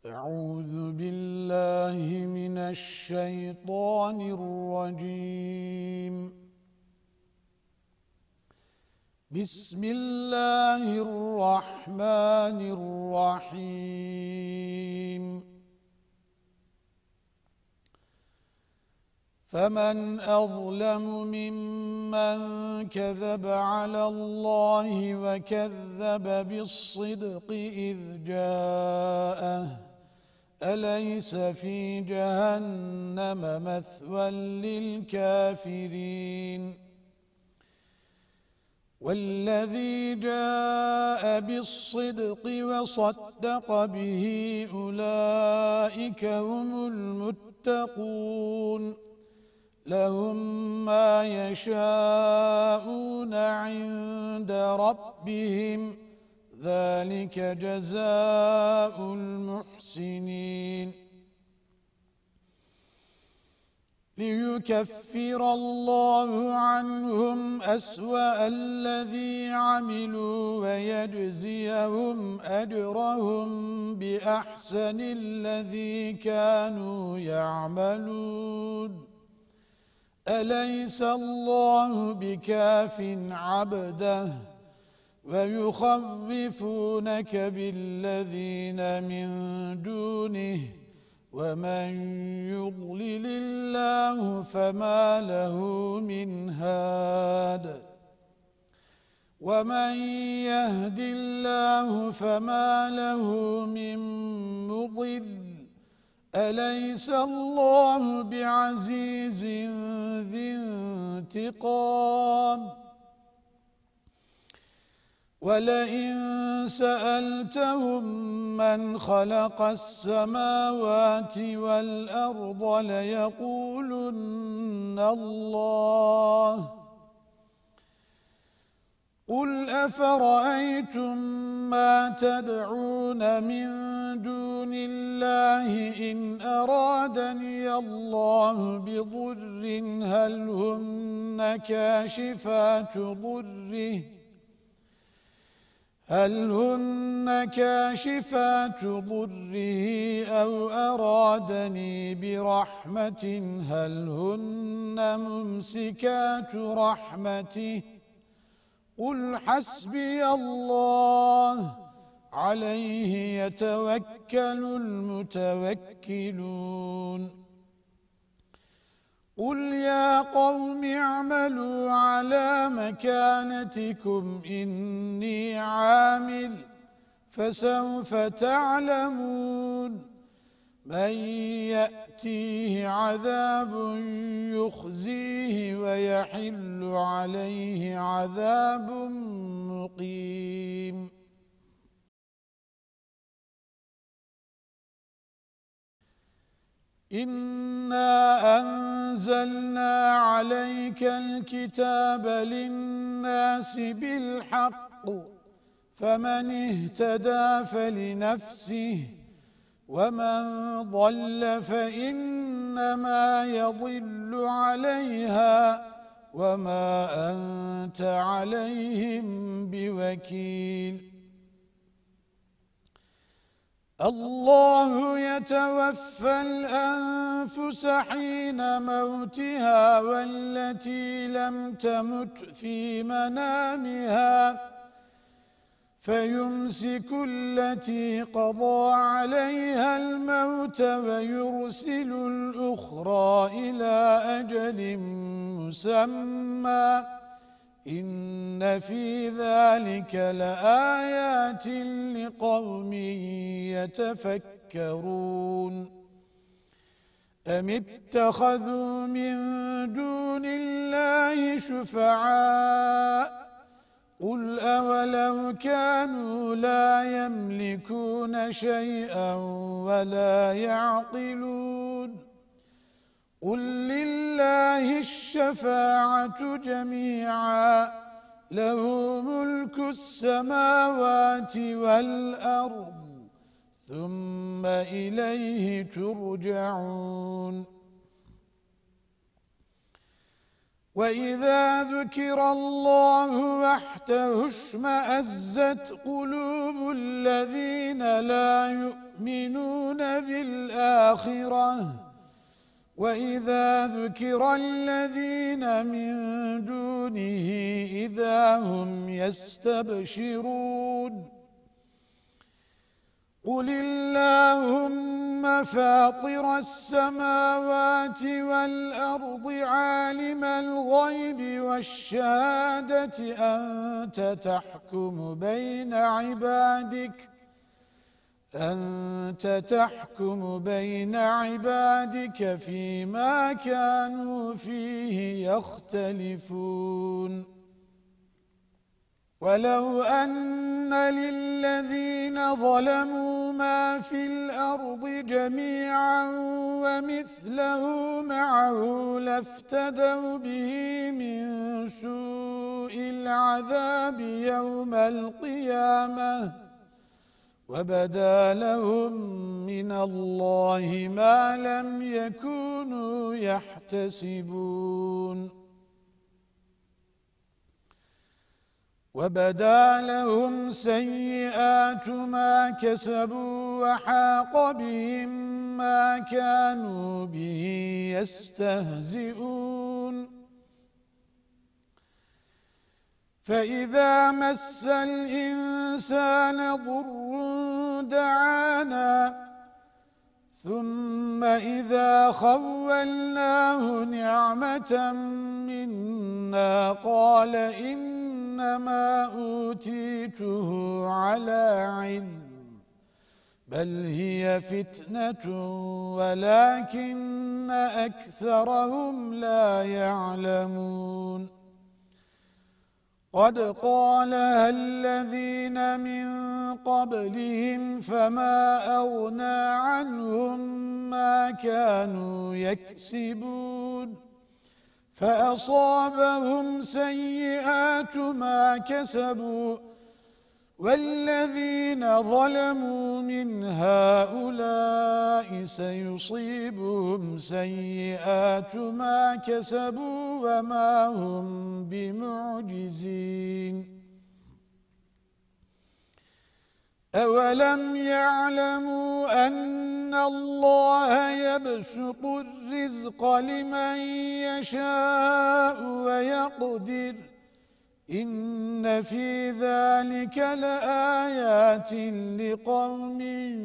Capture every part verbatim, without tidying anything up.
أعوذ بالله من الشيطان الرجيم. بسم الله الرحمن الرحيم. فمن أظلم ممن كذب على الله وكذب بالصدق إذ جاءه أليس في جهنم مثوى للكافرين والذي جاء بالصدق وصدق به أولئك هم المتقون لهم ما يشاءون عند ربهم ذلك جزاء المحسنين ليكفر الله عنهم أسوأ الذي عملوا ويجزيهم أجرهم بأحسن الذي كانوا يعملون أليس الله بكاف عبده ويخوفونك بالذين من دونه ومن يضلل الله فما له من هاد ومن يهد الله فما له من مضل أليس الله بعزيز ذي انتقام ولئن سألتهم من خلق السماوات والأرض ليقولن الله قل أفرأيتم ما تدعون من دون الله إن أرادني الله بضر هل هن كاشفات ضره هل هن كاشفات ضره أو أرادني برحمة هل هن ممسكات رحمته قل حسبي الله عليه يتوكل المتوكلون قل يا قوم اعملوا على مكانتكم إني عامل فسوف تعلمون من يأتيه عذاب يخزيه ويحل عليه عذاب مقيم إنا أنزلنا عليك الكتاب للناس بالحق فمن اهتدى فلنفسه ومن ضل فإنما يضل عليها وما أنت عليهم بوكيل الله يتوفى الأنفس حين موتها والتي لم تمت في منامها فيمسك التي قضى عليها الموت ويرسل الأخرى إلى أجل مسمى إن في ذلك لآيات لقوم يتفكرون أم اتخذوا من دون الله شفعاء قل أولو كانوا لا يملكون شيئا ولا يعقلون قل لله الشفاعة جميعا له ملك السماوات والأرض ثم إليه ترجعون وإذا ذكر الله وحده اشمأزت قلوب الذين لا يؤمنون بالآخرة وإذا ذكر الذين من دونه إذا هم يستبشرون قل اللهم فاطر السماوات والأرض عالم الغيب والشهادة أنت تحكم بين عبادك أنت تحكم بين عبادك فيما كانوا فيه يختلفون ولو أن للذين ظلموا ما في الأرض جميعا ومثله معه لافتدوا به من سوء العذاب يوم القيامة وبدا لهم من الله ما لم يكونوا يحتسبون وبدا لهم سيئات ما كسبوا وحاق بهم ما كانوا به يستهزئون فإذا مس الإنسان ضر دعانا ثم إذا خولناه نعمة منا قال إنما أوتيته على علم بل هي فتنة ولكن أكثرهم لا يعلمون قد قالها الذين من قبلهم فما أغنى عنهم ما كانوا يكسبون فأصابهم سيئات ما كسبوا والذين ظلموا من هؤلاء سيصيبهم سيئات ما كسبوا وما هم بمعجزين أولم يعلموا أن الله يبسط الرزق لمن يشاء ويقدر إن في ذلك لآيات لقوم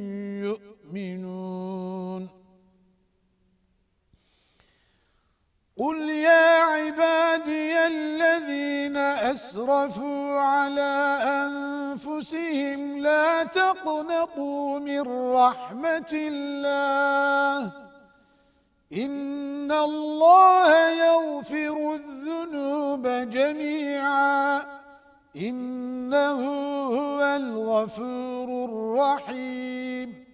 يؤمنون قل يا عبادي الذين أسرفوا على أنفسهم لا تقنطوا من رحمة الله إن الله يغفر الذنوب جميعا إنه هو الغفور الرحيم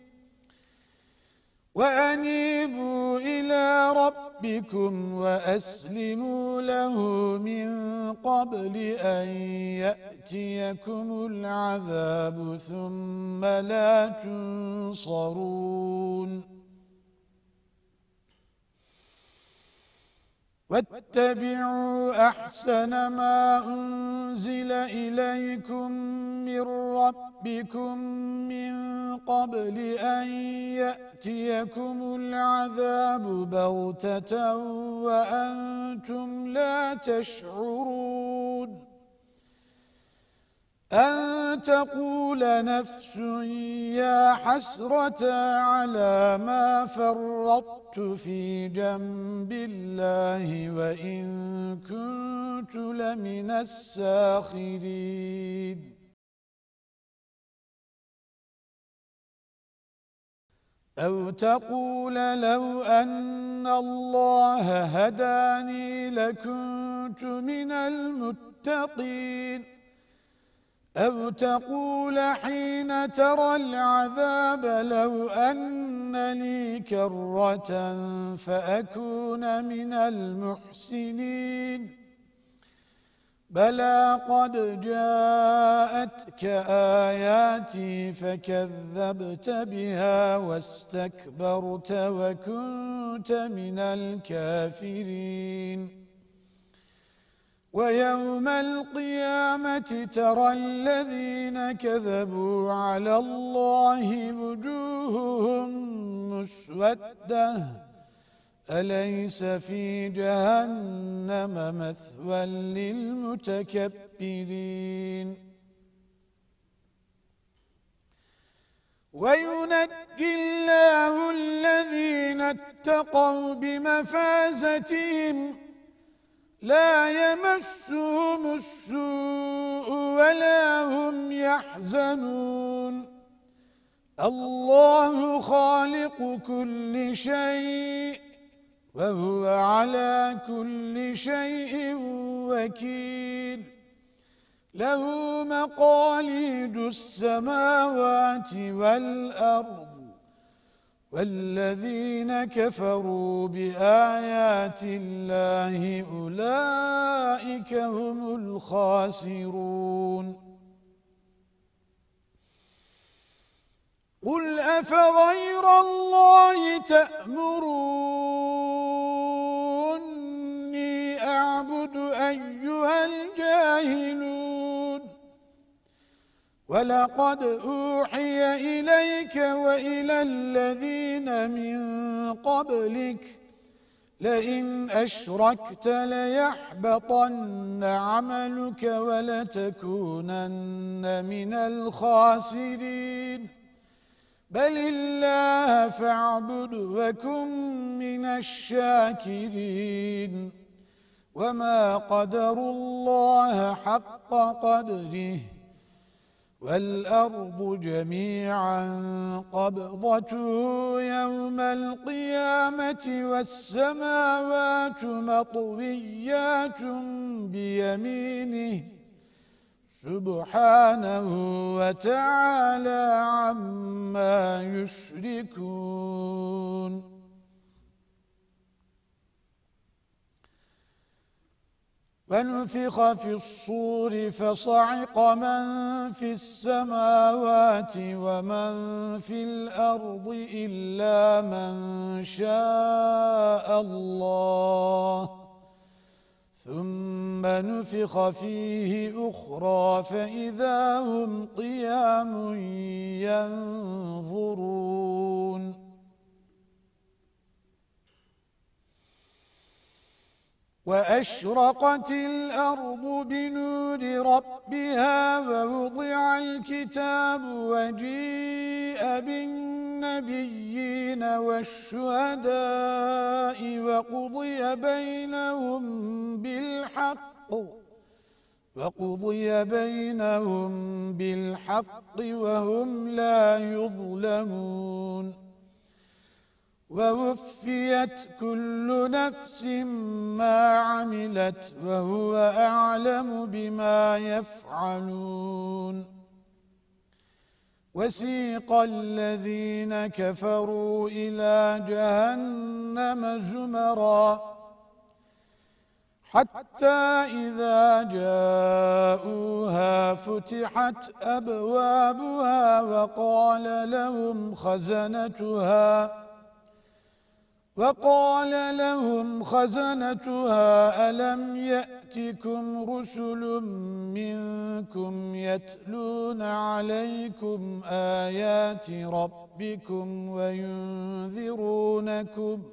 وأنيبوا إلى ربكم وأسلموا له من قبل أن يأتيكم العذاب ثم لا تنصرون واتبعوا أحسن ما أنزل إليكم من ربكم من قبل أن يأتيكم العذاب بغتة وأنتم لا تشعرون أن تقول نفس يا حسرة على ما فرطت في جنب الله وإن كنت لمن الساخرين أو تقول لو أن الله هداني لكنت من المتقين أو تقول حين ترى العذاب لو أن لي كرة فأكون من المحسنين بلى قد جاءتك آياتي فكذبت بها واستكبرت وكنت من الكافرين ويوم القيامة ترى الذين كذبوا على الله وجوههم مسودة أليس في جهنم مثوى للمتكبرين وينجي الله الذين اتقوا بمفازتهم لا يمسهم السوء ولا هم يحزنون الله خالق كل شيء وهو على كل شيء وكيل له مقاليد السماوات والأرض والذين كفروا بآيات الله أولئك هم الخاسرون قل أفغير الله تأمروني أعبد أيها الجاهلون ولقد أوحي إليك وإلى الذين من قبلك لئن أشركت ليحبطن عملك ولتكونن من الخاسرين بل الله فاعبد وكن من الشاكرين وما قدروا الله حق قدره والأرض جميعا قبضته يوم القيامة والسماوات مطويات بيمينه سبحانه وتعالى عما يشركون ونفخ في الصور فصعق من في السماوات ومن في الأرض إلا من شاء الله ثم نفخ فيه أخرى فإذا هم قيام ينظرون وأشرقت الأرض بنور ربها ووضع الكتاب وجيء بالنبيين والشهداء وقضي بينهم بالحق وقضي بينهم بالحق وهم لا يظلمون ووفيت كل نفس ما عملت وهو أعلم بما يفعلون وسيق الذين كفروا إلى جهنم زمرا حتى إذا جاءوها فتحت أبوابها وقال لهم خزنتها وقال لهم خزنتها ألم يأتكم رسل منكم يتلون عليكم آيات ربكم وينذرونكم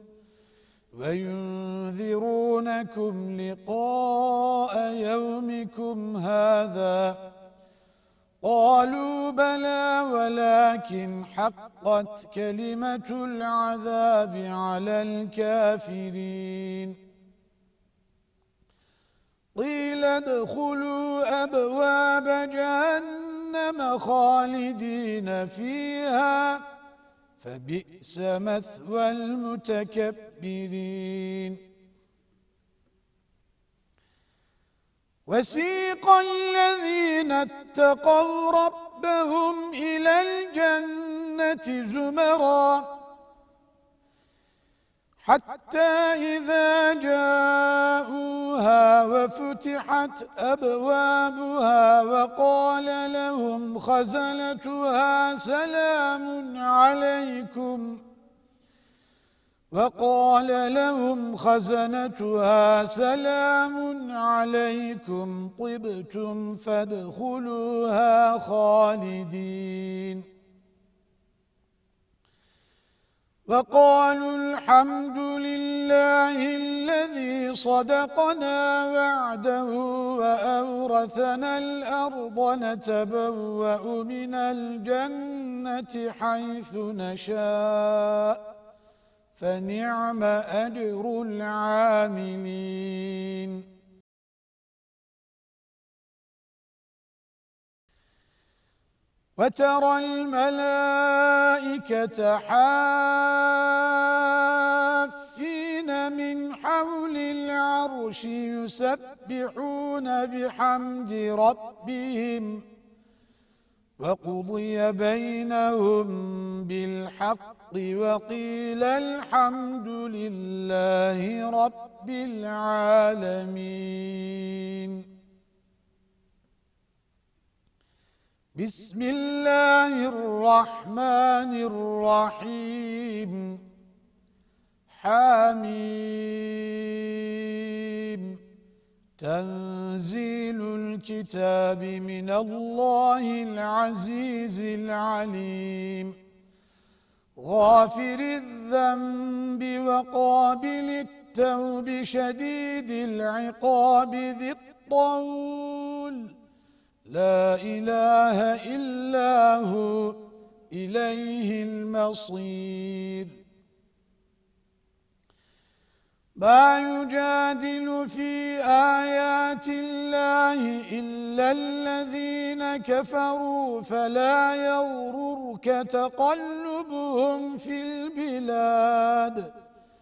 وينذرونكم لقاء يومكم هذا قالوا بلى ولكن حقت كلمة العذاب على الكافرين قيل ادخلوا أبواب جهنم خالدين فيها فبئس مثوى المتكبرين وسيق الذين اتقوا ربهم إلى الجنة زمرا حتى إذا جاءوها وفتحت أبوابها وقال لهم خزنتها سلام عليكم وقال لهم خزنتها سلام عليكم طبتم فادخلوها خالدين وقالوا الحمد لله الذي صدقنا وعده وأورثنا الأرض نتبوأ من الجنة حيث نشاء فنعم أجر العاملين وترى الملائكة حافين من حول العرش يسبحون بحمد ربهم وقضي بينهم بالحق وقيل الحمد لله رب العالمين بسم الله الرحمن الرحيم حميم تنزيل الكتاب من الله العزيز العليم غافر الذنب وقابل التوب شديد العقاب ذي الطول لا إله إلا هو إليه المصير ما يجادل في آيات الله إلا الذين كفروا فلا يغررك تقلبهم في البلاد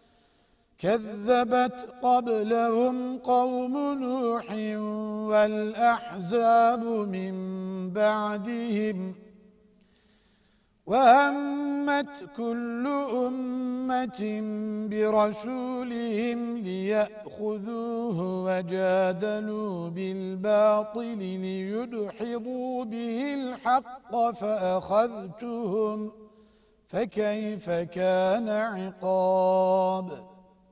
كذبت قبلهم قوم نوح والأحزاب من بعدهم وهمت كل أمة برسولهم ليأخذوه وجادلوا بالباطل ليدحضوا به الحق فأخذتهم فكيف كان عقاب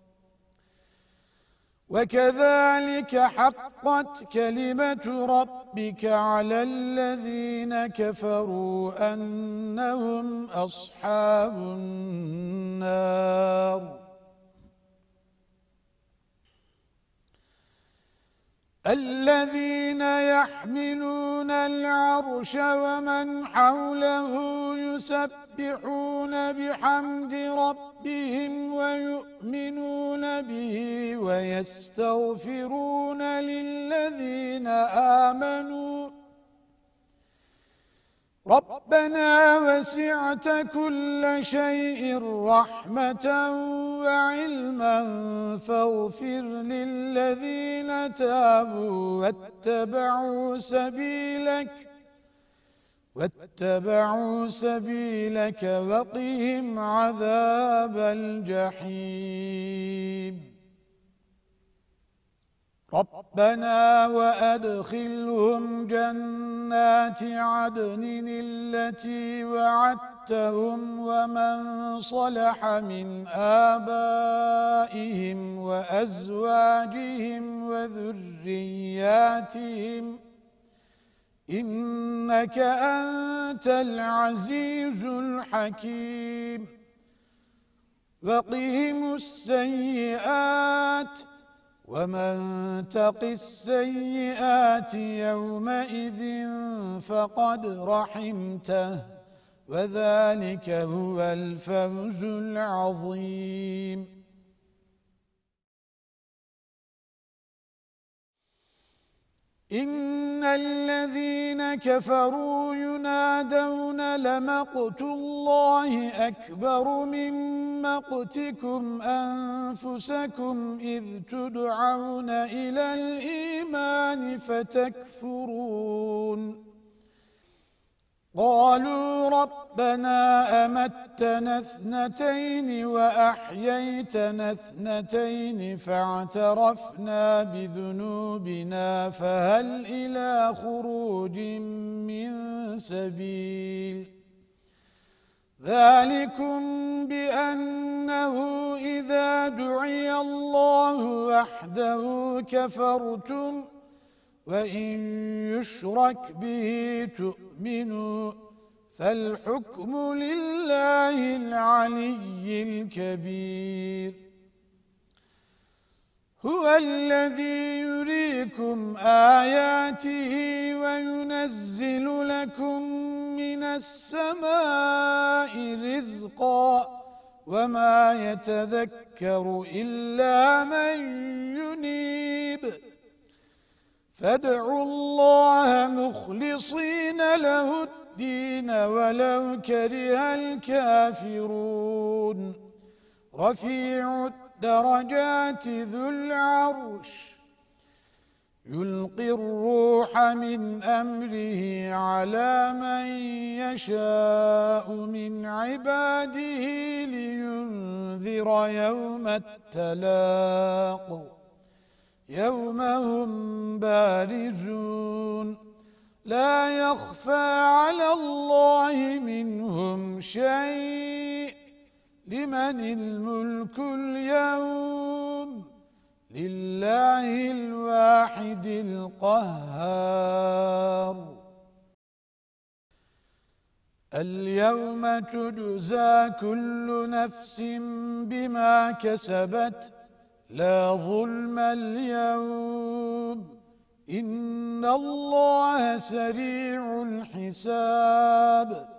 وكذلك حقت كلمة ربك على الذين كفروا أنهم أصحاب النار الذين يحملون العرش ومن حوله يسبحون بحمد ربهم ويؤمنون به ويستغفرون للذين آمنوا ربنا وسعت كل شيء رحمة وعلما فاغفر للذين تابوا واتبعوا سبيلك واتبعوا سبيلك وقهم عذاب الجحيم ربنا وأدخلهم جنات عدن التي وعدتهم ومن صلح من آبائهم وأزواجهم وذرياتهم إنك أنت العزيز الحكيم وقهم السيئات ومن تق السيئات يومئذ فقد رحمته وذلك هو الفوز العظيم إن الذين كفروا ينادون لمقت الله أكبر من مقتكم أنفسكم إذ تدعون إلى الإيمان فتكفرون قالوا ربنا أمتنا اثنتين وأحييتنا اثنتين فاعترفنا بذنوبنا فهل إلى خروج من سبيل ذلكم بأنه إذا دعي الله وحده كفرتم وإن يشرك به تؤمنوا فالحكم لله العلي الكبير هو الذي يريكم آياته وينزل لكم من السماء رزقا وما يتذكر إلا من ينيب فادعوا الله مخلصين له الدين ولو كره الكافرون رفيع الدرجات ذو العرش يلقي الروح من أمره على من يشاء من عباده لينذر يوم التلاق يوم هم بارزون لا يخفى على الله منهم شيء لمن الملك اليوم لله الواحد القهار اليوم تجزى كل نفس بما كسبت لا ظلم اليوم إن الله سريع الحساب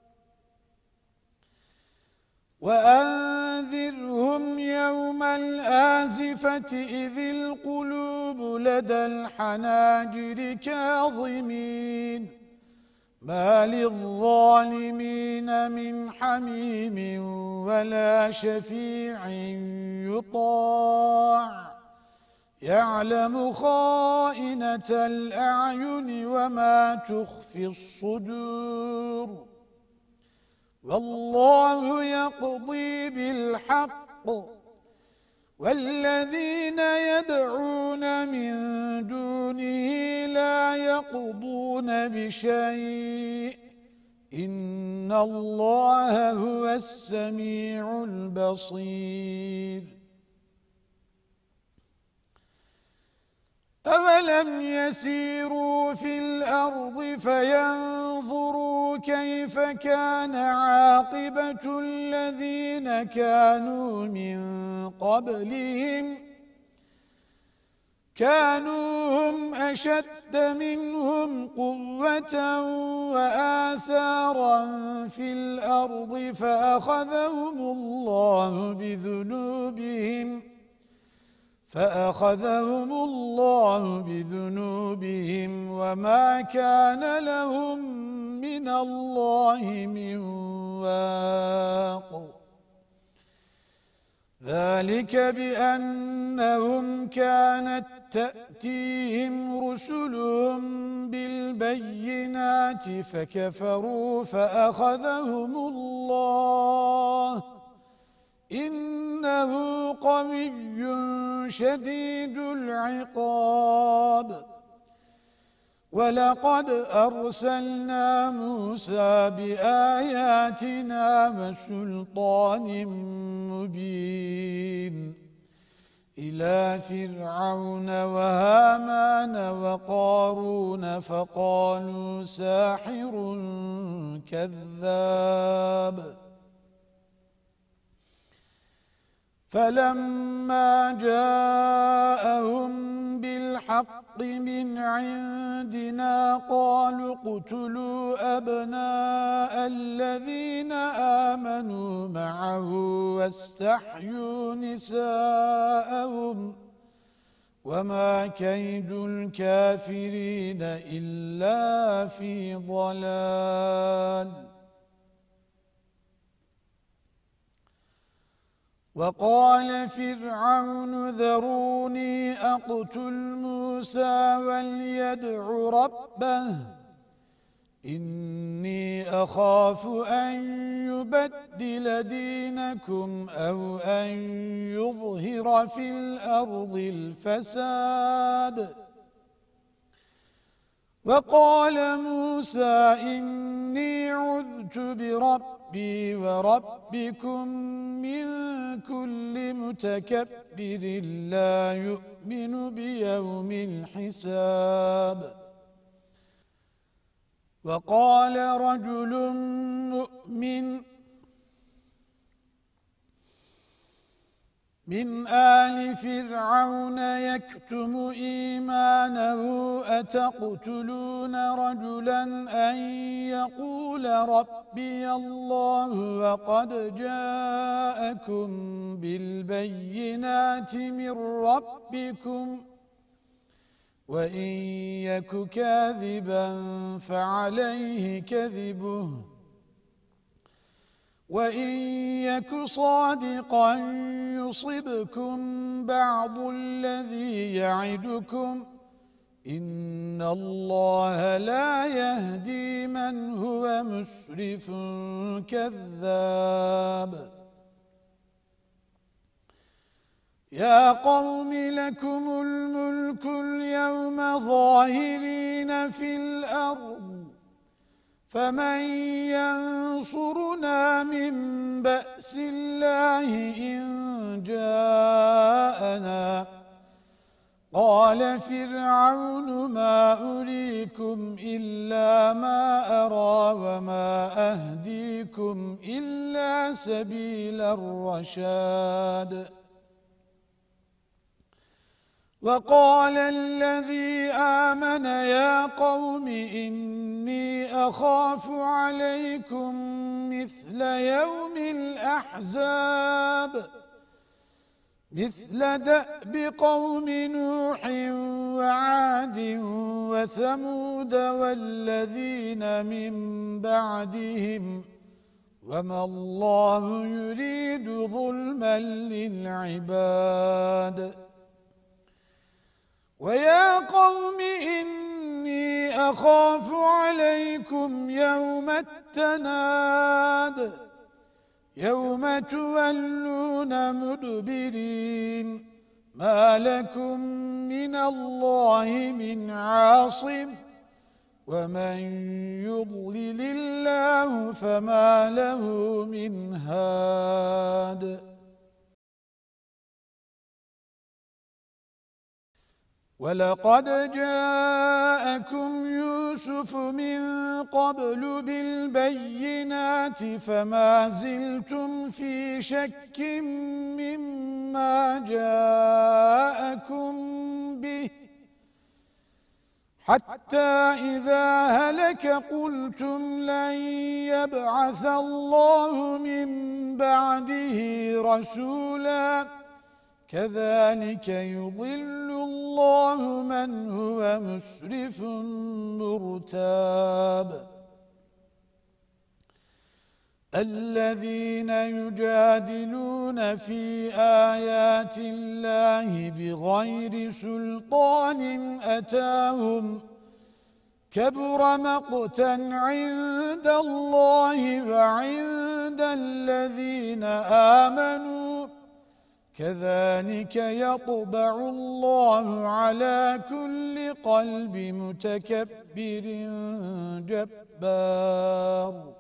وأنذرهم يوم الآزفة إذ القلوب لدى الحناجر كاظمين ما للظالمين من حميم ولا شفيع يطاع يعلم خائنة الأعين وما تخفي الصدور والله يقضي بالحق والذين يدعون من دونه لا يقضون بشيء إن الله هو السميع البصير أولم يسيروا في الأرض فينظروا كيف كان عاقبة الذين كانوا من قبلهم كانوا هم أشد منهم قوة وآثارا في الأرض فأخذهم الله بذنوبهم فأخذهم الله بذنوبهم وما كان لهم من الله من واق ذلك بأنهم كانت تأتيهم رسلهم بالبينات فكفروا فأخذهم الله إنه قوي شديد العقاب ولقد أرسلنا موسى بآياتنا وسلطان مبين إلى فرعون وهامان وقارون فقالوا ساحر كذاب فلما جاءهم بالحق من عندنا قالوا اقتلوا أبناء الذين آمنوا معه واستحيوا نساءهم وما كيد الكافرين إلا في ضلال وقال فرعون ذروني أقتل موسى وليدع ربه إني أخاف أن يبدل دينكم أو أن يظهر في الأرض الفساد وقال موسى إني عذت آمنت بربي وربكم من كل متكبر لا يؤمن بيوم الحساب. وقال رجل مؤمن من آل فرعون يكتم إيمانه أتقتلون رجلا أن يقول ربي الله وقد جاءكم بالبينات من ربكم وإن يك كاذبا فعليه كذبه وإن يك صادقا يصبكم بعض الذي يعدكم إن الله لا يهدي من هو مسرف كذاب. يا قوم لكم الملك اليوم ظاهرين في الأرض فمن ينصرنا من بأس الله إن جاءنا. قال فرعون ما أريكم إلا ما أرى وما أهديكم إلا سبيل الرشاد. وقال الذي آمن يا قوم إني أخاف عليكم مثل يوم الأحزاب مثل دأب قوم نوح وعاد وثمود والذين من بعدهم وما الله يريد ظلما للعباد. ويا قوم إني أخاف عليكم يوم التناد يوم تولون مدبرين ما لكم من الله من عاصم ومن يضلل الله فما له من هاد. ولقد جاءكم يوسف من قبل بالبينات فما زلتم في شك مما جاءكم به حتى إذا هلك قلتم لن يبعث الله من بعده رسولا كذلك يضل الله من هو مسرف مرتاب. الذين يجادلون في آيات الله بغير سلطان أتاهم كبر مقتا عند الله وعند الذين آمنوا كذلك يطبع الله على كل قلب متكبر جبار.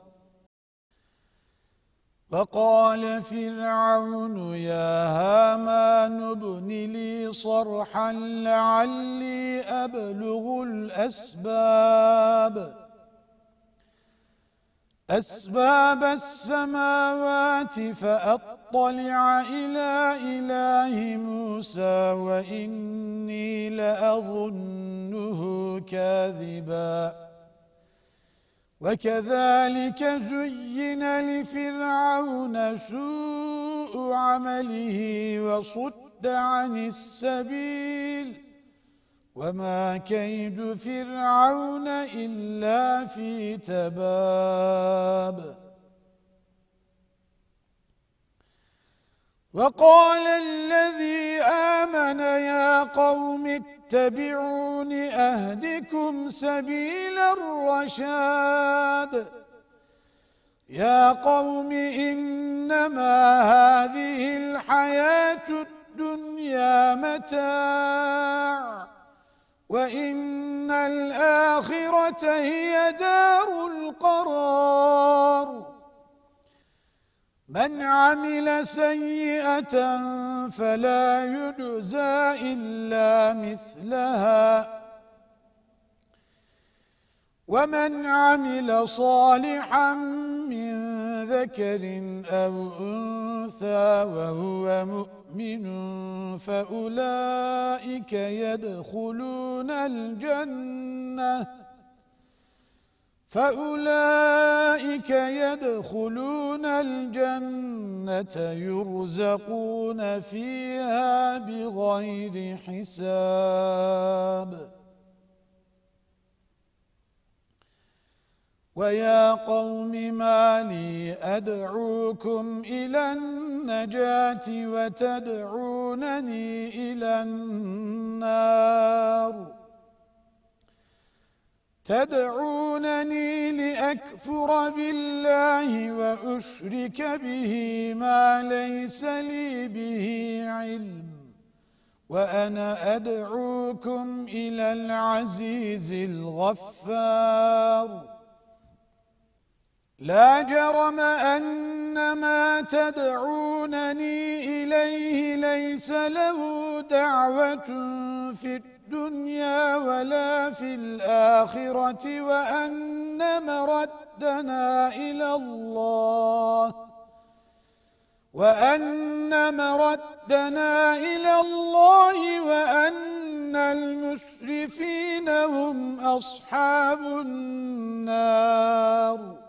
وقال فرعون يا هامان ابن لي صرحا لعلي أبلغ الأسباب أسباب السماوات فأطلع إلى إله موسى وإني لأظنه كاذبا. وكذلك زين لفرعون سوء عمله وصد عن السبيل وما كيد فرعون إلا في تباب. وقال الذي آمن يا قوم اتبعون أهدكم سبيل الرشاد. يا قوم إنما هذه الحياة الدنيا متاع وإن الآخرة هي دار القرار. من عمل سيئة فلا يجزى إلا مثلها ومن عمل صالحا من ذكر أو أنثى وهو مؤمن فأولئك يدخلون الجنة فأولئك يدخلون الجنة يرزقون فيها بغير حساب ويا قوم ما لي أدعوكم إلى النجاة وتدعونني إلى النار تدعونني لأكفر بالله وأشرك به ما ليس لي به علم وأنا أدعوكم إلى العزيز الغفار لا جرم أن ما تدعونني إليه ليس له دعوة في الدنيا ولا في الآخرة وأن مردنا إلى الله وأن مردنا إلى الله وأن المسرفين هم أصحاب النار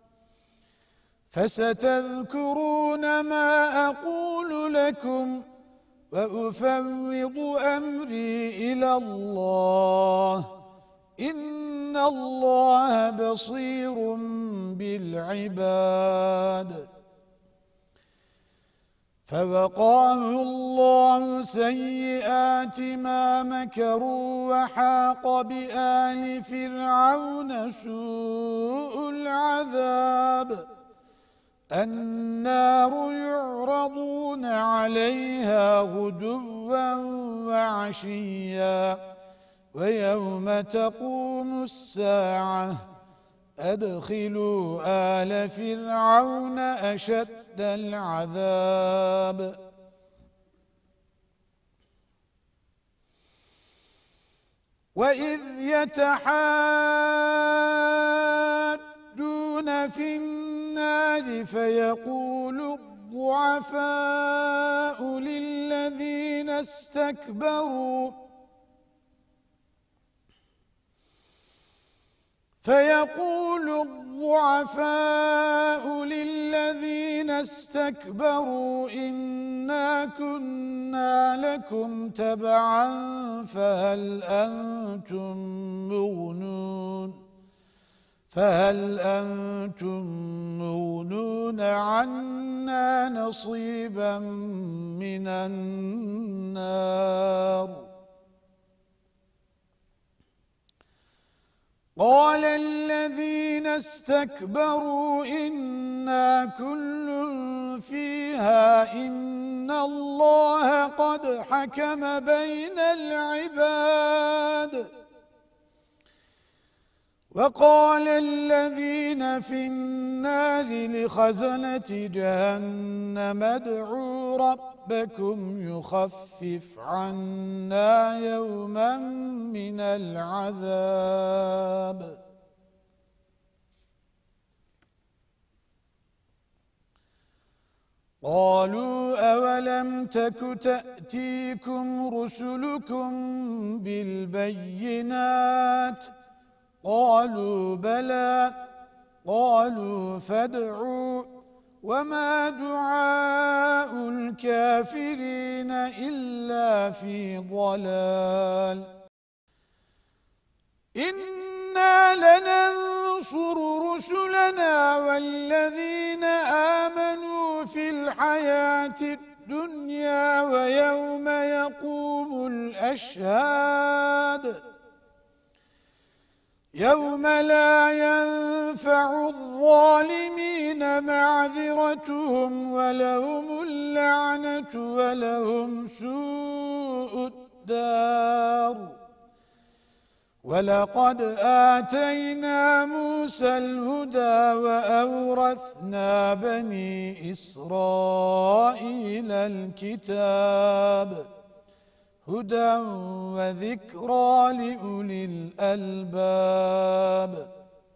فستذكرون ما أقول لكم وأفوض أمري إلى الله إن الله بصير بالعباد فوقاه الله سيئات ما مكروا وحاق بآل فرعون سوء العذاب النار يعرضون عليها غدوا وعشيا ويوم تقوم الساعة أدخلوا آل فرعون أشد العذاب وإذ يتحاجون في النار فيقول الضعفاء للذين استكبروا فيقول الضعفاء للذين استكبروا إنا كنا لكم تبعا فهل أنتم مغنون فهل أنتم مغنون عنا نصيبا من النار قال الذين استكبروا إنا كل فيها إن الله قد حكم بين العباد وقال الذين في النار لخزنة جهنم ادعوا ربكم يخفف عنا يوما من العذاب قالوا أولم تك تأتيكم رسلكم بالبينات قالوا بلى قالوا فادعوا وما دعاء الكافرين إلا في ضلال إنا لننصر رسلنا والذين آمنوا في الحياة الدنيا ويوم يقوم الأشهاد يوم لا ينفع الظالمين معذرتهم ولهم اللعنة ولهم سوء الدار ولقد آتينا موسى الهدى وأورثنا بني إسرائيل الكتاب هدى وذكرى لأولي الألباب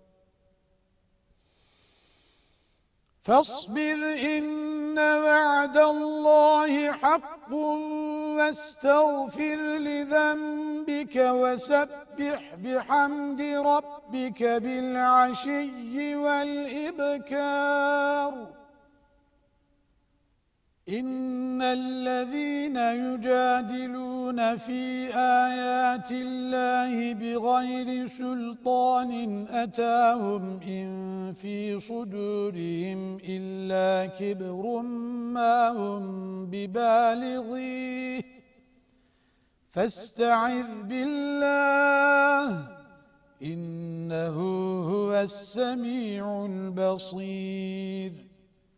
فاصبر إن وعد الله حق واستغفر لذنبك وسبح بحمد ربك بالعشي والإبكار إن الذين يجادلون في آيات الله بغير سلطان أتاهم إن في صدورهم إلا كبر ما هم ببالغيه فاستعذ بالله إنه هو السميع البصير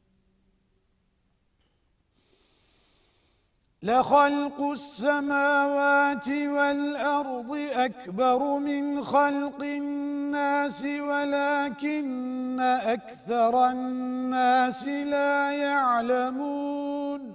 لخلق السماوات والأرض أكبر من خلق الناس ولكن أكثر الناس لا يعلمون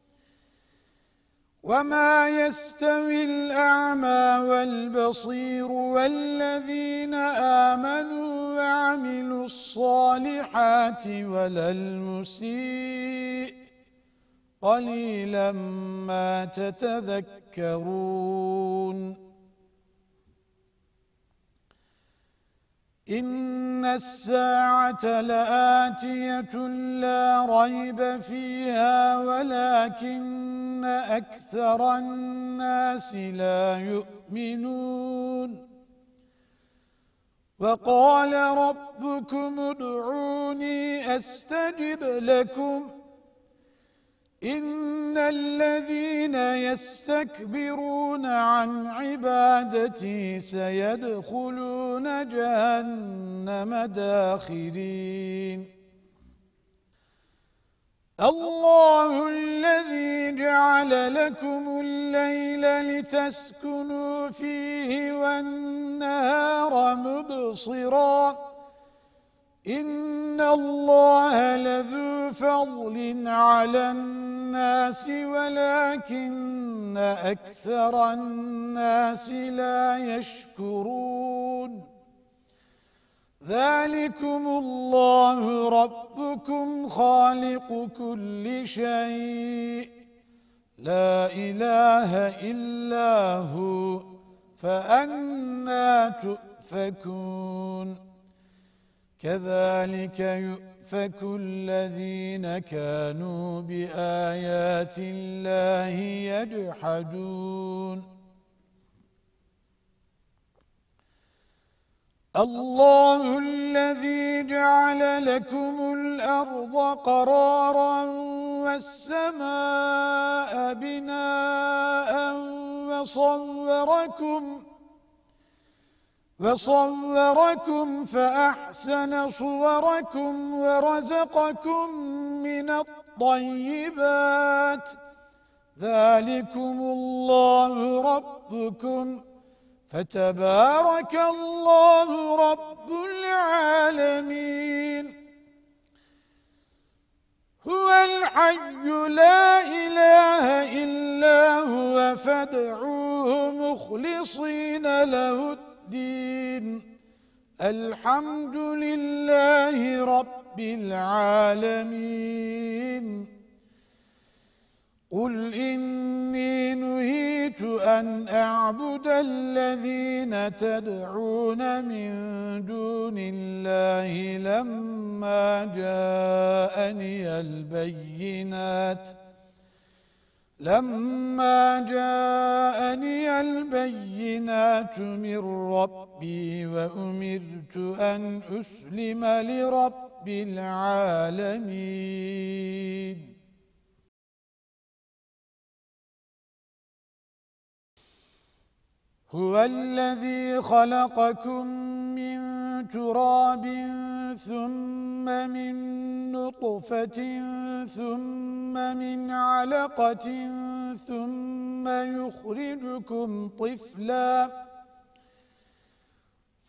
وما يستوي الأعمى والبصير والذين آمنوا وعملوا الصالحات ولا المسيء قليلا ما تتذكرون إن الساعة لآتية لا ريب فيها ولكن أكثر الناس لا يؤمنون وقال ربكم ادعوني أستجب لكم إن الذين يستكبرون عن عبادتي سيدخلون جهنم داخرين الله الذي جعل لكم الليل لتسكنوا فيه والنهار مبصراً إن الله لذو فضل على الناس ولكن أكثر الناس لا يشكرون ذلكم الله ربكم خالق كل شيء لا إله إلا هو فأنى تؤفكون كذلك يؤفك الذين كانوا بآيات الله يجحدون الله الذي جعل لكم الأرض قرارا والسماء بناء وصوركم وصوركم فأحسن صوركم ورزقكم من الطيبات ذلكم الله ربكم فتبارك الله رب العالمين هو الحي لا إله إلا هو فادعوه مخلصين له الدين الحمد لله رب العالمين قل إني نهيت أن أعبد الذين تدعون من دون الله لما جاءني البينات لما جاءني البينات من ربي وأمرت أن أسلم لرب العالمين هو الذي خلقكم من تراب ثم من نطفة ثم من علقة ثم يخرجكم طفلا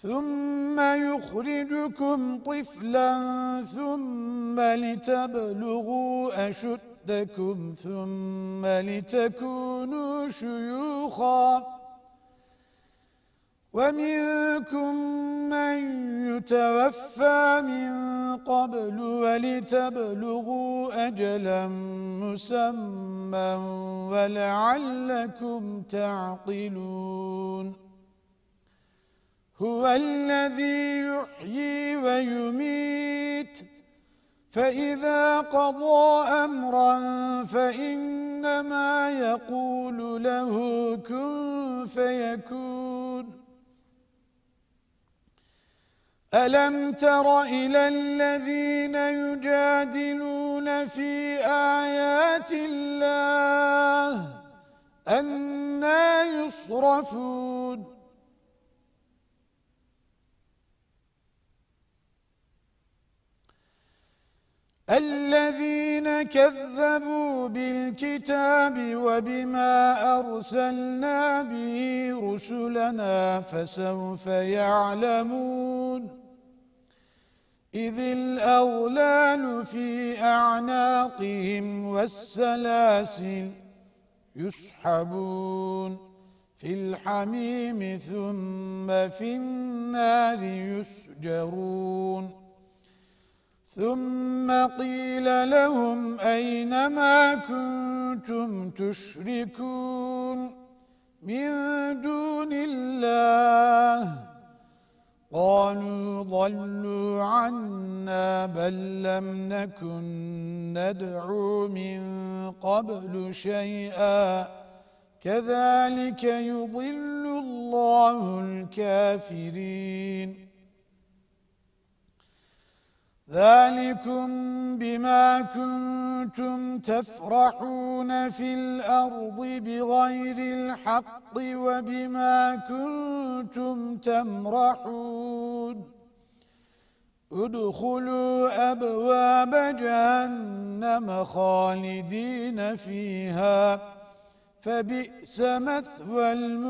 ثم يخرجكم طفلا ثم لتبلغوا أشدكم ثم لتكونوا شيوخا ومنكم من يتوفى من قبل ولتبلغوا أجلا مسمى ولعلكم تعقلون هو الذي يحيي ويميت فإذا قضى أمرا فإنما يقول له كن فيكون ألم تر إلى الذين يجادلون في آيات الله أنى يصرفون الذين كذبوا بالكتاب وبما أرسلنا به رسلنا فسوف يعلمون إذ الأغلال في أعناقهم والسلاسل يسحبون في الحميم ثم في النار يسجرون ثم قيل لهم أين ما كنتم تشركون من دون الله قالوا ضلوا عنا بل لم نكن ندعو من قبل شيئا كذلك يضل الله الكافرين ذلكم بما كنتم تفرحون في الأرض بغير الحق وبما كنتم تمرحون ادخلوا أبواب جهنم خالدين فيها فبئس مثوى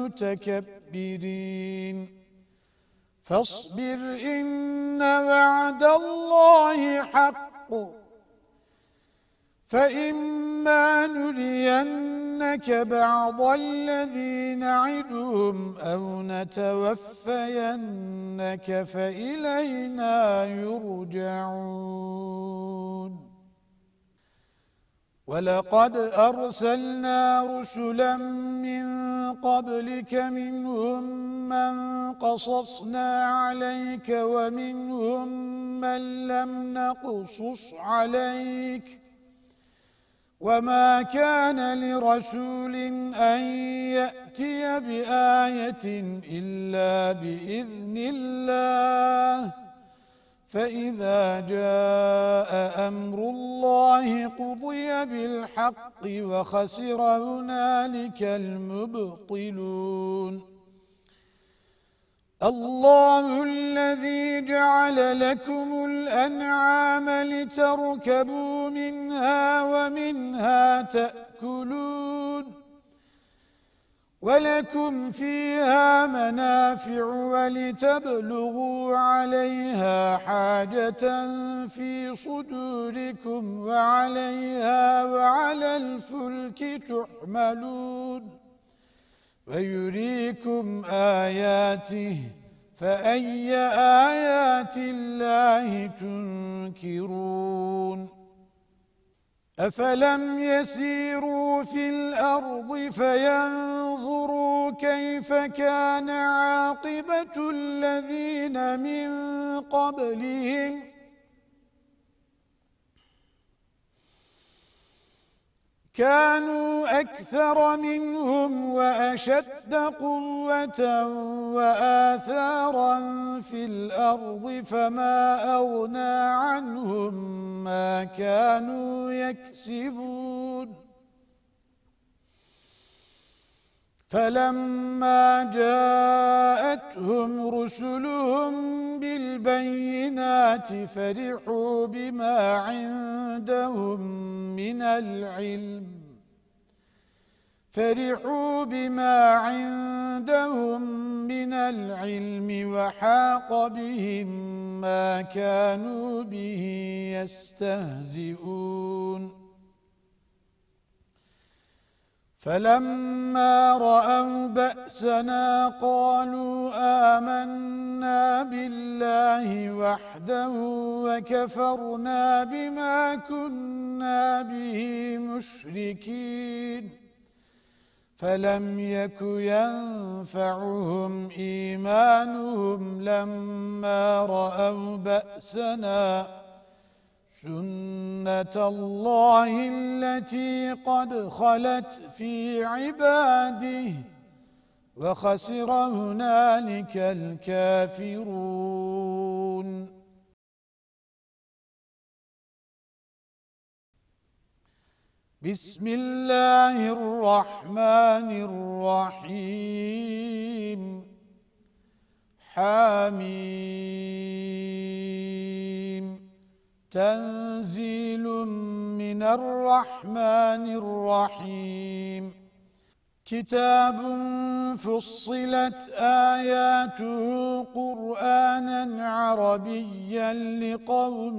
المتكبرين فاصبر إن وعد الله حق فإما نرينك بعض الذي نعدهم أو نتوفينك فإلينا يرجعون ولقد أرسلنا رسلا من قبلك منهم من قصصنا عليك ومنهم من لم نقصص عليك وما كان لرسول أن يأتي بآية إلا بإذن الله فإذا جاء أمر الله قضي بالحق وخسر هنالك المبطلون الله الذي جعل لكم الأنعام لتركبوا منها ومنها تأكلون ولكم فيها منافع ولتبلغوا عليها حاجة في صدوركم وعليها وعلى الفلك تحملون ويريكم آياته فأي آيات الله تنكرون أفلم يسيروا في الأرض فينظروا كيف كان عاقبة الذين من قبلهم كانوا أكثر منهم وأشد قوة وآثارا في الأرض فما أغنى عنهم ما كانوا يكسبون فلما جاءتهم رسلهم بالبينات فرحوا بما عندهم من العلم فرحوا بما عندهم من العلم وحاق بهم ما كانوا به يستهزئون فلما رأوا بأسنا قالوا آمنا بالله وحده وكفرنا بما كنا به مشركين فلم يك ينفعهم إيمانهم لما رأوا بأسنا سنة الله التي قد خلت في عباده وخسر هنالك الكافرون بسم الله الرحمن الرحيم حميم تنزيل من الرحمن الرحيم كتاب فصلت آياته قرآنا عربيا لقوم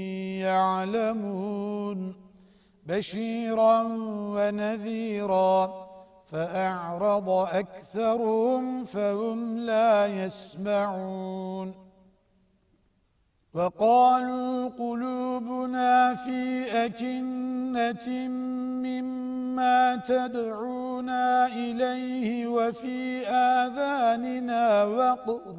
يعلمون بشيرا ونذيرا فأعرض أكثرهم فهم لا يسمعون وقالوا قلوبنا في أكنة مما تدعونا إليه وفي آذاننا وقر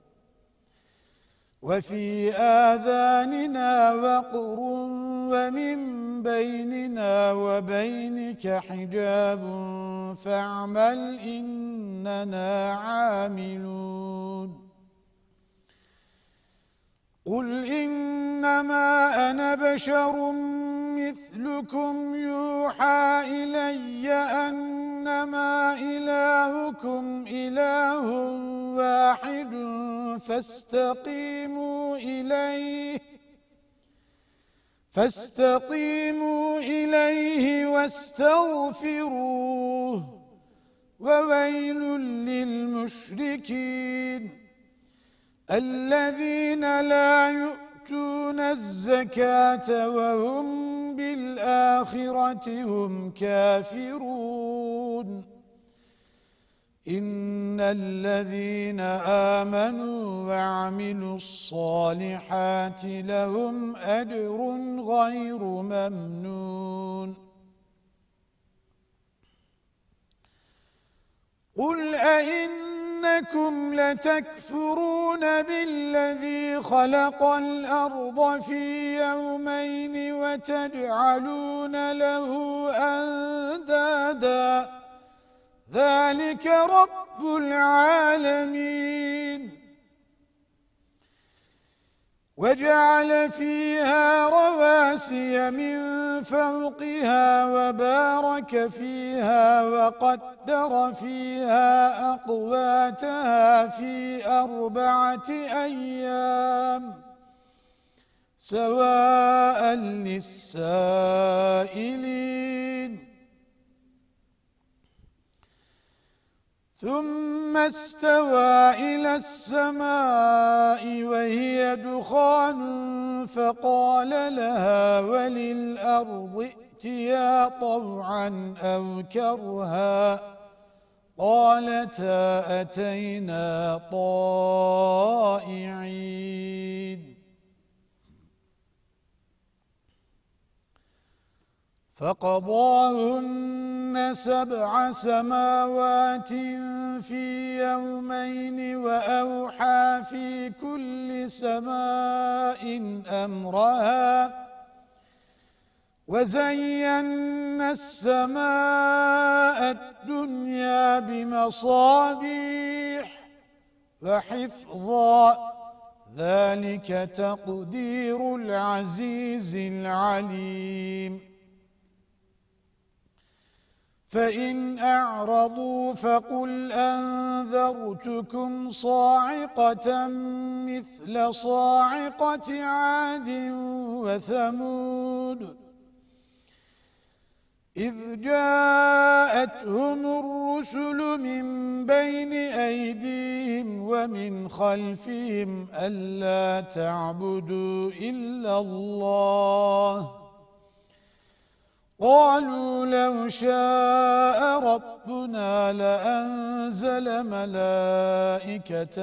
وفي آذاننا وقر ومن بيننا وبينك حجاب فاعمل إننا عاملون قل إنما أنا بشر مثلكم يوحى إلي أنما إلهكم إله واحد فاستقيموا إليه فاستقيموا إليه واستغفروه وويل للمشركين الذين لا يؤتون الزكاة وهم بالآخرة هم كافرون إن الذين آمنوا وعملوا الصالحات لهم أجر غير ممنون قل أئنكم لتكفرون بالذي خلق الأرض في يومين وتجعلون له أندادا ذلك رب العالمين وجعل فيها رواسي من فوقها وبارك فيها وقدر فيها أقواتها في أربعة أيام سواء للسائلين ثم استوى إلى السماء وهي دخان فقال لها وللأرض ائتيا طوعا أو كرها قالتا أتينا طائعين فقضاهن سبع سماوات في يومين وأوحى في كل سماء أمرها وزينا السماء الدنيا بمصابيح وحفظا ذلك تقدير العزيز العليم فإن أعرضوا فقل أنذرتكم صاعقة مثل صاعقة عاد وثمود إذ جاءتهم الرسل من بين أيديهم ومن خلفهم ألا تعبدوا إلا الله قالوا لو شاء ربنا لأنزل ملائكة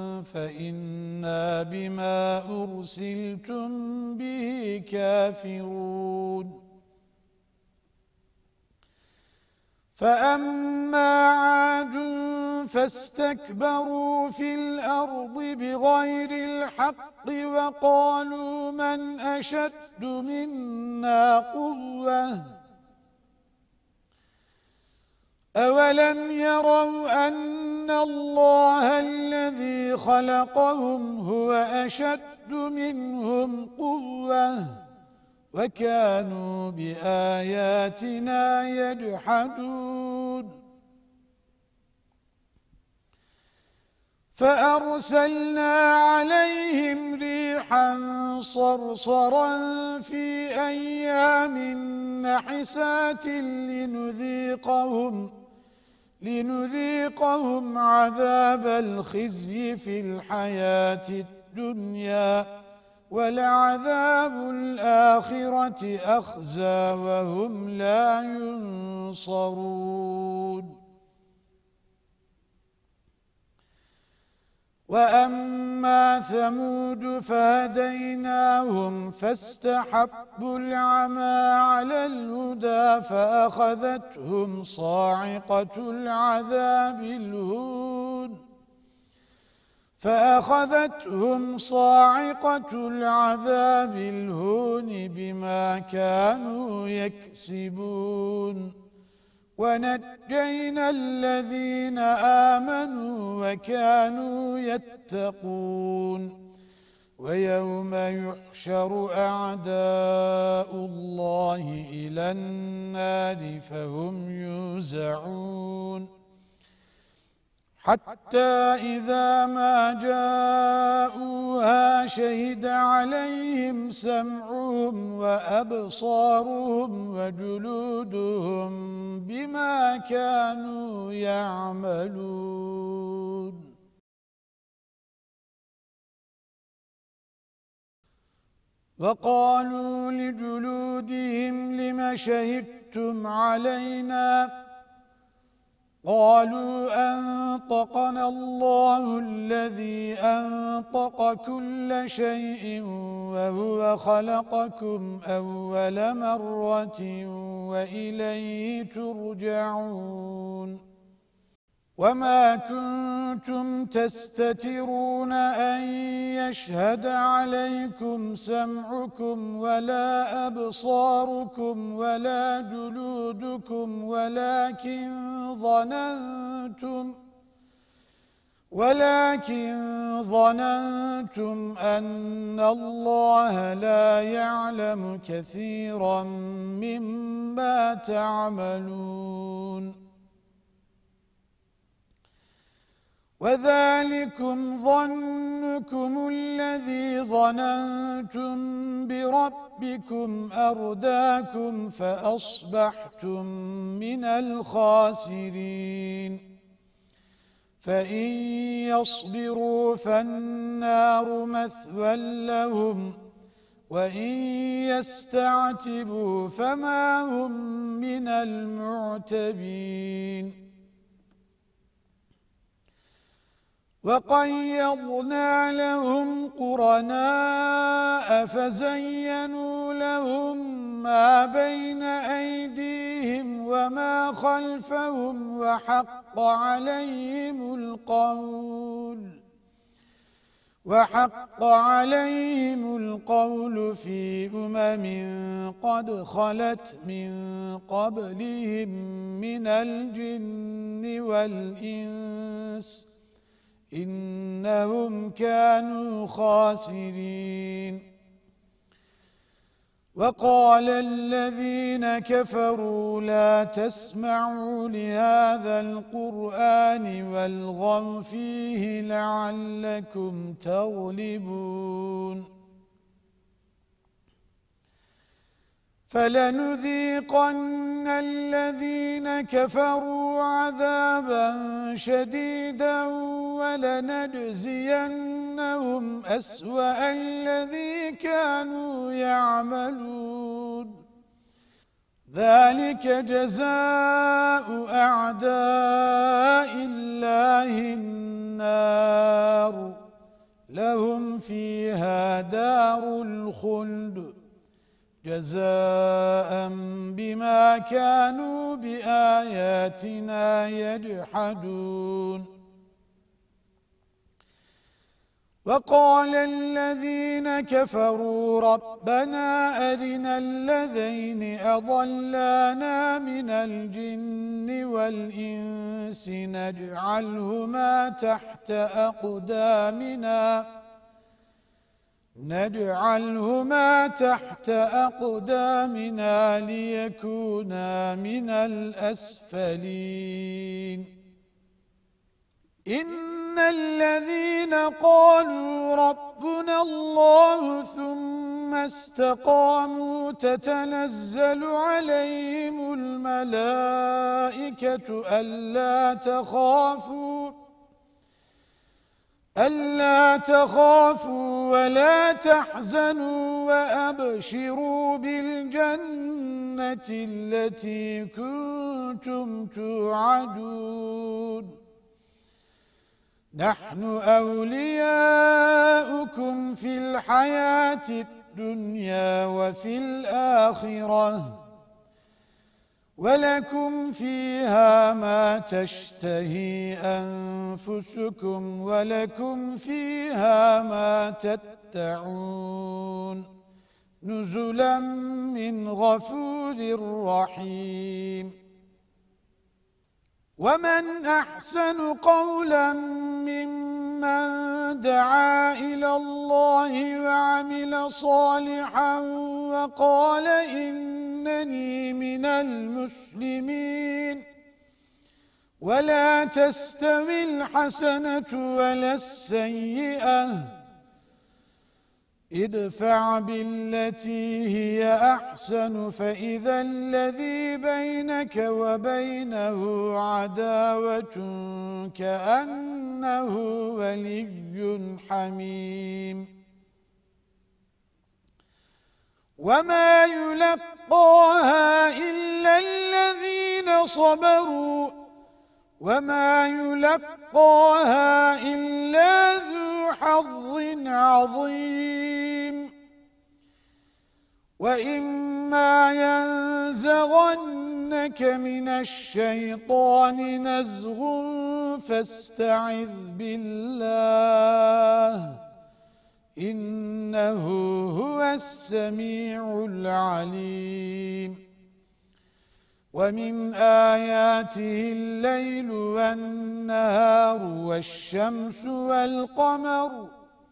فإنا بما أرسلتم به كافرون فأما عاد فاستكبروا في الأرض بغير الحق وقالوا من أشد منا قوة أولم يروا أن الله الذي خلقهم هو أشد منهم قوة وكانوا بآياتنا يجحدون فأرسلنا عليهم ريحا صرصرا في أيام نحسات لنذيقهم لنذيقهم عذاب الخزي في الحياة الدنيا ولعذاب الآخرة أخزى وهم لا ينصرون وأما ثمود فهديناهم فاستحبوا العمى على الهدى فأخذتهم صاعقة العذاب الهون فأخذتهم صاعقة العذاب الهون بما كانوا يكسبون ونجينا الذين آمنوا وكانوا يتقون ويوم يحشر أعداء الله إلى النار فهم يوزعون حتى إذا ما جاءوها شهد عليهم سمعهم وأبصارهم وجلودهم بما كانوا يعملون وقالوا لجلودهم لم شهدتم علينا قالوا أنطقنا الله الذي أنطق كل شيء وهو خلقكم أول مرة وإليه ترجعون وما كنتم تستترون أن يشهد عليكم سمعكم ولا أبصاركم ولا جلودكم ولكن ظننتم ولكن ظننتم أن الله لا يعلم كثيرا مما تعملون وذلكم ظنكم الذي ظننتم بربكم أرداكم فأصبحتم من الخاسرين فإن يصبروا فالنار مثوى لهم وإن يستعتبوا فما هم من المعتبين وقيضنا لهم قرناء فزينوا لهم ما بين أيديهم وما خلفهم وحق عليهم القول وحق عليهم القول في أمم قد خلت من قبلهم من الجن والإنس إنهم كانوا خاسرين وقال الذين كفروا لا تسمعوا لهذا القرآن والغوا فيه لعلكم تغلبون فلنذيقن الذين كفروا عذابا شديدا ولنجزينهم أسوأ الذي كانوا يعملون ذلك جزاء أعداء الله النار لهم فيها دار الخلد جزاء بما كانوا بآياتنا يجحدون وقال الذين كفروا ربنا أرنا الذين أضلانا من الجن والإنس نجعلهما تحت أقدامنا نجعلهما تحت أقدامنا ليكونا من الأسفلين إن الذين قالوا ربنا الله ثم استقاموا تتنزل عليهم الملائكة ألا تخافوا ألا تخافوا ولا تحزنوا وأبشروا بالجنة التي كنتم توعدون نحن أولياؤكم في الحياة الدنيا وفي الآخرة ولكم فيها ما تشتهي أنفسكم ولكم فيها ما تدعون نزلا من غفور رحيم ومن أحسن قولا ممن دعا إلى الله وعمل صالحا وقال إنني من المسلمين ولا تستوي الحسنة ولا السيئة ادفع بالتي هي أحسن فإذا الذي بينك وبينه عداوة كأنه ولي حميم وما يلقاها إلا الذين صبروا وما يلقاها إلا ذو حظ عظيم وإما ينزغنك من الشيطان نزغ فاستعذ بالله إنه هو السميع العليم ومن آياته الليل والنهار والشمس والقمر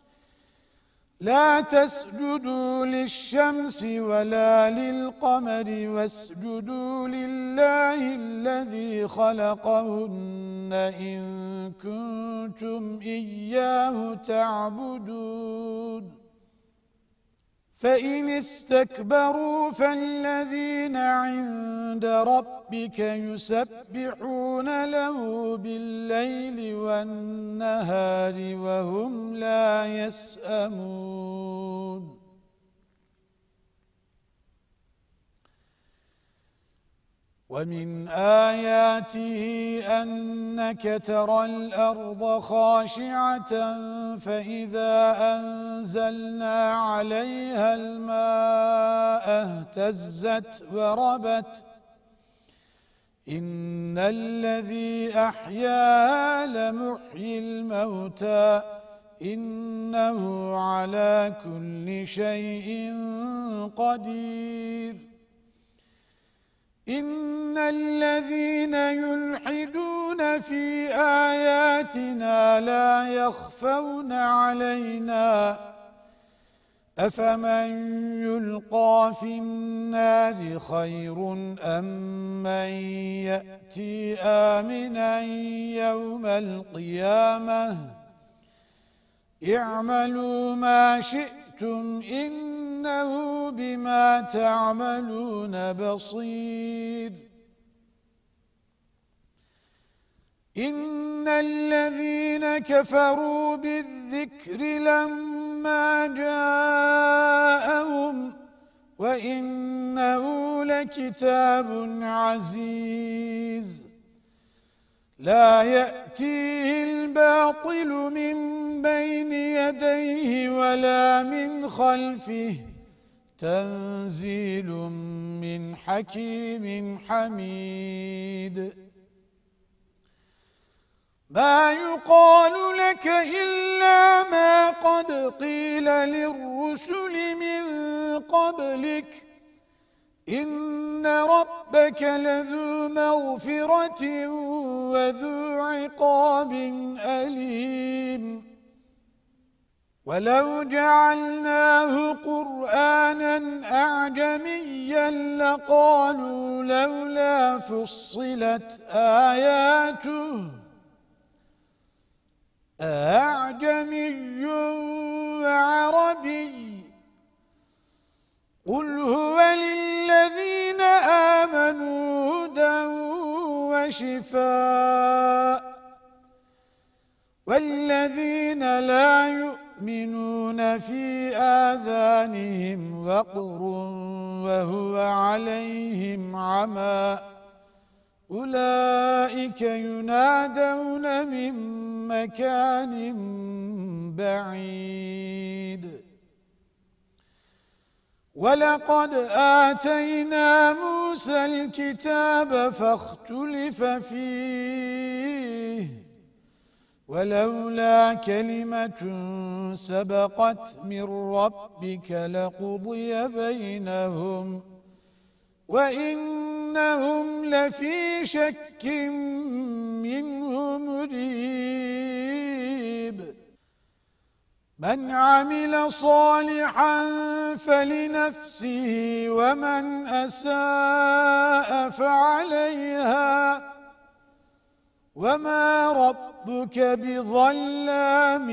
لا تسجدوا للشمس ولا للقمر واسجدوا لله الذي خلقهن إن كنتم إياه تعبدون فإن استكبروا فالذين عند ربك يسبحون له بالليل والنهار وهم لا يسأمون ومن آياته أنك ترى الأرض خاشعة فإذا أنزلنا عليها الماء اهتزت وربت إن الذي أحياها لمحيي الموتى إنه على كل شيء قدير إن الذين يلحدون في آياتنا لا يخفون علينا أفمن يلقى في النار خير أم من يأتي آمنا يوم القيامة اعملوا ما شئتم إن إنه بما تعملون بصير إن الذين كفروا بالذكر لما جاءهم وإنه لكتاب عزيز لا يأتيه الباطل من بين يديه ولا من خلفه تنزيل من حكيم حميد ما يقال لك إلا ما قد قيل للرسل من قبلك إن ربك لذو مغفرة وذو عقاب أليم ولو جعلناه قرآنا أعجميا لقالوا لولا فصلت آياته أعجمي وعربي قل هو للذين آمنوا هدى وشفاء والذين لا يؤمنون في آذانهم وقر وهو عليهم عمى أولئك ينادون من مكان بعيد ولقد آتينا موسى الكتاب فاختلف فيه ولولا كلمة سبقت من ربك لقضي بينهم وإنهم لفي شك منه مريب من عمل صالحا فلنفسه ومن أساء فعليها وما ربك بظلام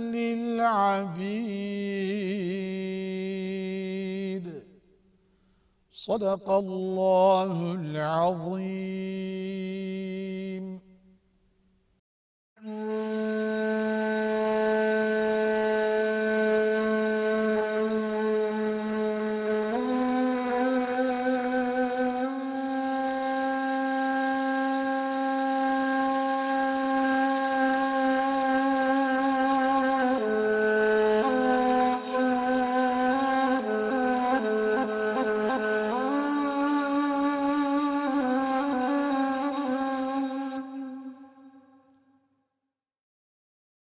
للعبيد صدق الله العظيم.